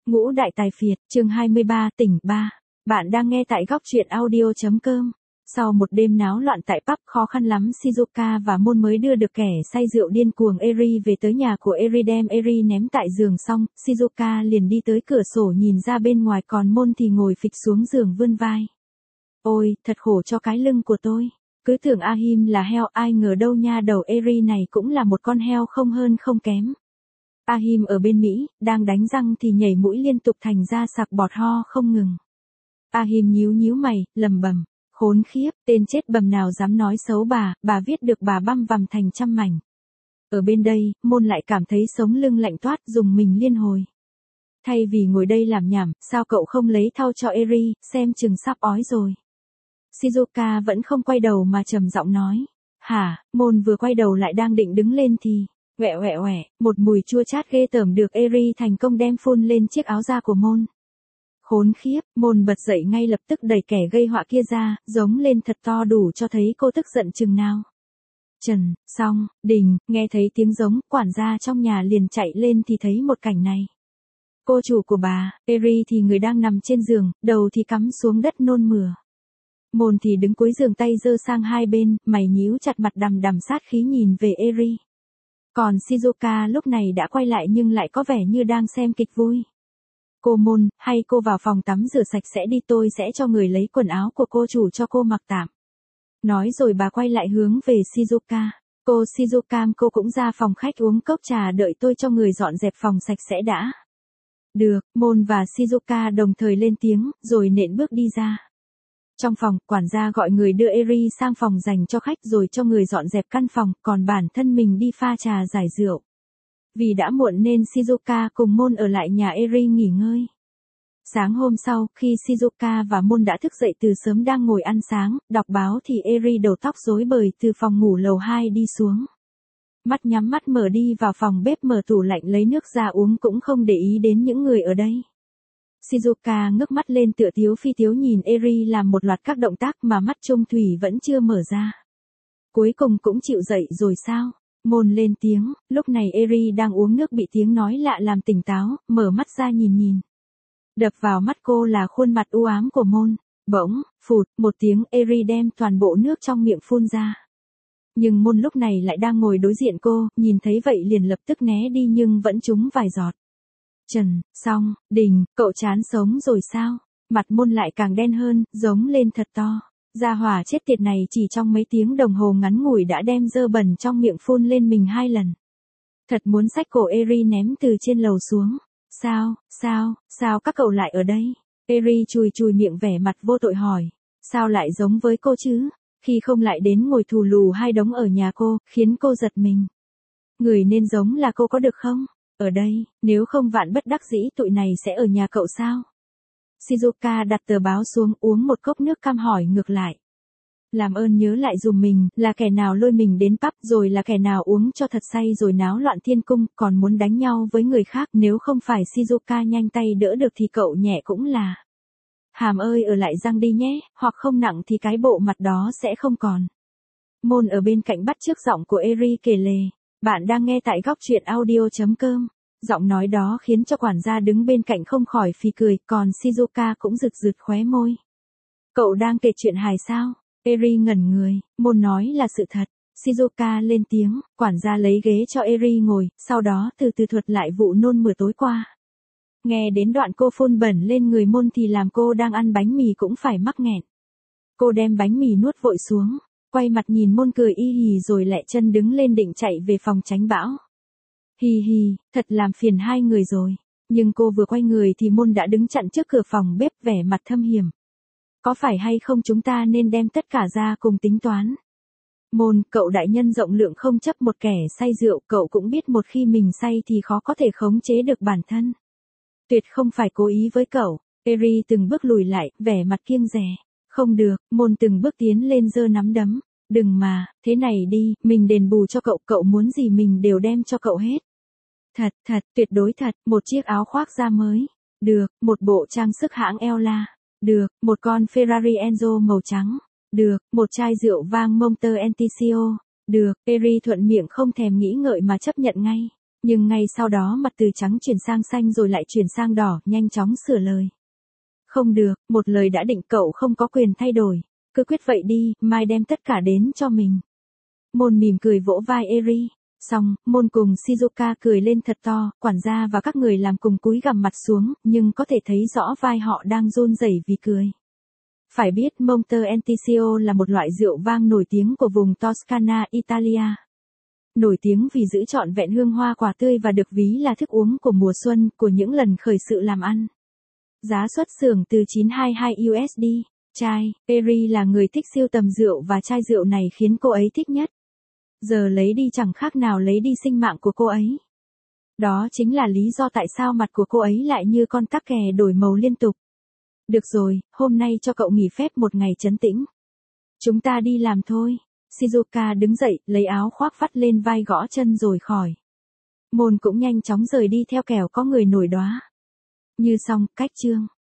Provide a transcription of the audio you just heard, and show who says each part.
Speaker 1: Ngũ Đại Tài Phiệt, chương 23, tỉnh 3. Bạn đang nghe tại góc truyện audio.com. Sau một đêm náo loạn tại pub, khó khăn lắm Shizuka và Môn mới đưa được kẻ say rượu điên cuồng Eri về tới nhà của Eri, đem Eri ném tại giường xong, Shizuka liền đi tới cửa sổ nhìn ra bên ngoài, còn Môn thì ngồi phịch xuống giường vươn vai. Ôi, thật khổ cho cái lưng của tôi. Cứ tưởng Ahim là heo, ai ngờ đâu nha, đầu Eri này cũng là một con heo không hơn không kém. Ahim ở bên Mỹ, đang đánh răng thì nhảy mũi liên tục thành ra sặc bọt ho không ngừng. Ahim nhíu mày, lầm bầm, khốn khiếp, tên chết bầm nào dám nói xấu bà viết được bà băm vằm thành trăm mảnh. Ở bên đây, Môn lại cảm thấy sống lưng lạnh toát, dùng mình liên hồi. Thay vì ngồi đây làm nhảm, sao cậu không lấy thau cho Eri, xem chừng sắp ói rồi. Shizuka vẫn không quay đầu mà trầm giọng nói. Hả? Môn vừa quay đầu lại đang định đứng lên thì... Quẹ, một mùi chua chát ghê tởm được Eri thành công đem phun lên chiếc áo da của Môn. Khốn khiếp, Môn bật dậy ngay lập tức đẩy kẻ gây họa kia ra, giống lên thật to đủ cho thấy cô tức giận chừng nào. Trần, xong, Đình, nghe thấy tiếng giống, quản gia trong nhà liền chạy lên thì thấy một cảnh này. Cô chủ của bà, Eri thì người đang nằm trên giường, đầu thì cắm xuống đất nôn mửa. Môn thì đứng cuối giường, tay giơ sang hai bên, mày nhíu chặt, mặt đằm sát khí nhìn về Eri. Còn Shizuka lúc này đã quay lại nhưng lại có vẻ như đang xem kịch vui. Cô Môn, hay cô vào phòng tắm rửa sạch sẽ đi, tôi sẽ cho người lấy quần áo của cô chủ cho cô mặc tạm. Nói rồi bà quay lại hướng về Shizuka. Cô Shizuka, cô cũng ra phòng khách uống cốc trà, đợi tôi cho người dọn dẹp phòng sạch sẽ đã. Được, Môn và Shizuka đồng thời lên tiếng, rồi nện bước đi ra. Trong phòng, quản gia gọi người đưa Eri sang phòng dành cho khách rồi cho người dọn dẹp căn phòng, còn bản thân mình đi pha trà giải rượu. Vì đã muộn nên Shizuka cùng Môn ở lại nhà Eri nghỉ ngơi. Sáng hôm sau, khi Shizuka và Môn đã thức dậy từ sớm đang ngồi ăn sáng, đọc báo thì Eri đầu tóc rối bời từ phòng ngủ lầu 2 đi xuống. Mắt nhắm mắt mở đi vào phòng bếp, mở tủ lạnh lấy nước ra uống, cũng không để ý đến những người ở đây. Shizuka ngước mắt lên tựa tiếu phi tiếu nhìn Eri làm một loạt các động tác mà mắt Trung Thủy vẫn chưa mở ra. Cuối cùng cũng chịu dậy rồi sao? Môn lên tiếng, lúc này Eri đang uống nước bị tiếng nói lạ làm tỉnh táo, mở mắt ra nhìn. Đập vào mắt cô là khuôn mặt u ám của Môn. Bỗng, phụt, một tiếng, Eri đem toàn bộ nước trong miệng phun ra. Nhưng Môn lúc này lại đang ngồi đối diện cô, nhìn thấy vậy liền lập tức né đi nhưng vẫn trúng vài giọt. Trần, xong, Đình, cậu chán sống rồi sao? Mặt Môn lại càng đen hơn, giống lên thật to. Gia hỏa chết tiệt này chỉ trong mấy tiếng đồng hồ ngắn ngủi đã đem dơ bẩn trong miệng phun lên mình 2 lần. Thật muốn xách cổ Eri ném từ trên lầu xuống. Sao các cậu lại ở đây? Eri chùi miệng vẻ mặt vô tội hỏi. Sao lại giống với cô chứ? Khi không lại đến ngồi thù lù 2 đống ở nhà cô, khiến cô giật mình. Người nên giống là cô có được không? Ở đây, nếu không vạn bất đắc dĩ tụi này sẽ ở nhà cậu sao? Shizuka đặt tờ báo xuống, uống một cốc nước cam hỏi ngược lại. Làm ơn nhớ lại dùm mình, là kẻ nào lôi mình đến pub, rồi là kẻ nào uống cho thật say rồi náo loạn thiên cung, còn muốn đánh nhau với người khác, nếu không phải Shizuka nhanh tay đỡ được thì cậu nhẹ cũng là. Hàm ơi, ở lại răng đi nhé, hoặc không nặng thì cái bộ mặt đó sẽ không còn. Môn ở bên cạnh bắt chước giọng của Eri kể lể. Bạn đang nghe tại góc truyện audio.com. Giọng nói đó khiến cho quản gia đứng bên cạnh không khỏi phì cười, còn Shizuka cũng rực khóe môi. Cậu đang kể chuyện hài sao? Eri ngẩn người, Môn nói là sự thật. Shizuka lên tiếng, quản gia lấy ghế cho Eri ngồi, sau đó từ từ thuật lại vụ nôn mửa tối qua. Nghe đến đoạn cô phun bẩn lên người Môn thì làm cô đang ăn bánh mì cũng phải mắc nghẹn. Cô đem bánh mì nuốt vội xuống, quay mặt nhìn Môn cười y hì rồi lẹ chân đứng lên định chạy về phòng tránh bão. Hi, thật làm phiền 2 người rồi. Nhưng cô vừa quay người thì Môn đã đứng chặn trước cửa phòng bếp vẻ mặt thâm hiểm. Có phải hay không chúng ta nên đem tất cả ra cùng tính toán? Môn, cậu đại nhân rộng lượng không chấp một kẻ say rượu, cậu cũng biết một khi mình say thì khó có thể khống chế được bản thân. Tuyệt không phải cố ý với cậu. Eri từng bước lùi lại, vẻ mặt kiêng dè. Không được, Môn từng bước tiến lên giơ nắm đấm. Đừng mà, thế này đi, mình đền bù cho cậu, cậu muốn gì mình đều đem cho cậu hết. Thật, tuyệt đối thật, một chiếc áo khoác da mới. Được, một bộ trang sức hãng Ella. Được, một con Ferrari Enzo màu trắng. Được, một chai rượu vang Monte Anticio. Được, Eri thuận miệng không thèm nghĩ ngợi mà chấp nhận ngay. Nhưng ngay sau đó mặt từ trắng chuyển sang xanh rồi lại chuyển sang đỏ, nhanh chóng sửa lời. Không được, một lời đã định cậu không có quyền thay đổi. Cứ quyết vậy đi, mai đem tất cả đến cho mình. Môn mỉm cười vỗ vai Eri. Xong, Môn cùng Shizuka cười lên thật to, quản gia và các người làm cùng cúi gằm mặt xuống, nhưng có thể thấy rõ vai họ đang run rẩy vì cười. Phải biết Monte Anticio là một loại rượu vang nổi tiếng của vùng Toscana, Italia. Nổi tiếng vì giữ trọn vẹn hương hoa quả tươi và được ví là thức uống của mùa xuân, của những lần khởi sự làm ăn. Giá xuất xưởng từ 922 USD. Chai, Eri là người thích sưu tầm rượu và chai rượu này khiến cô ấy thích nhất. Giờ lấy đi chẳng khác nào lấy đi sinh mạng của cô ấy. Đó chính là lý do tại sao mặt của cô ấy lại như con tắc kè đổi màu liên tục. Được rồi, hôm nay cho cậu nghỉ phép một ngày trấn tĩnh. Chúng ta đi làm thôi. Shizuka đứng dậy, lấy áo khoác vắt lên vai gõ chân rồi khỏi. Môn cũng nhanh chóng rời đi theo kẻo có người nổi đoá. Như xong, cách chương.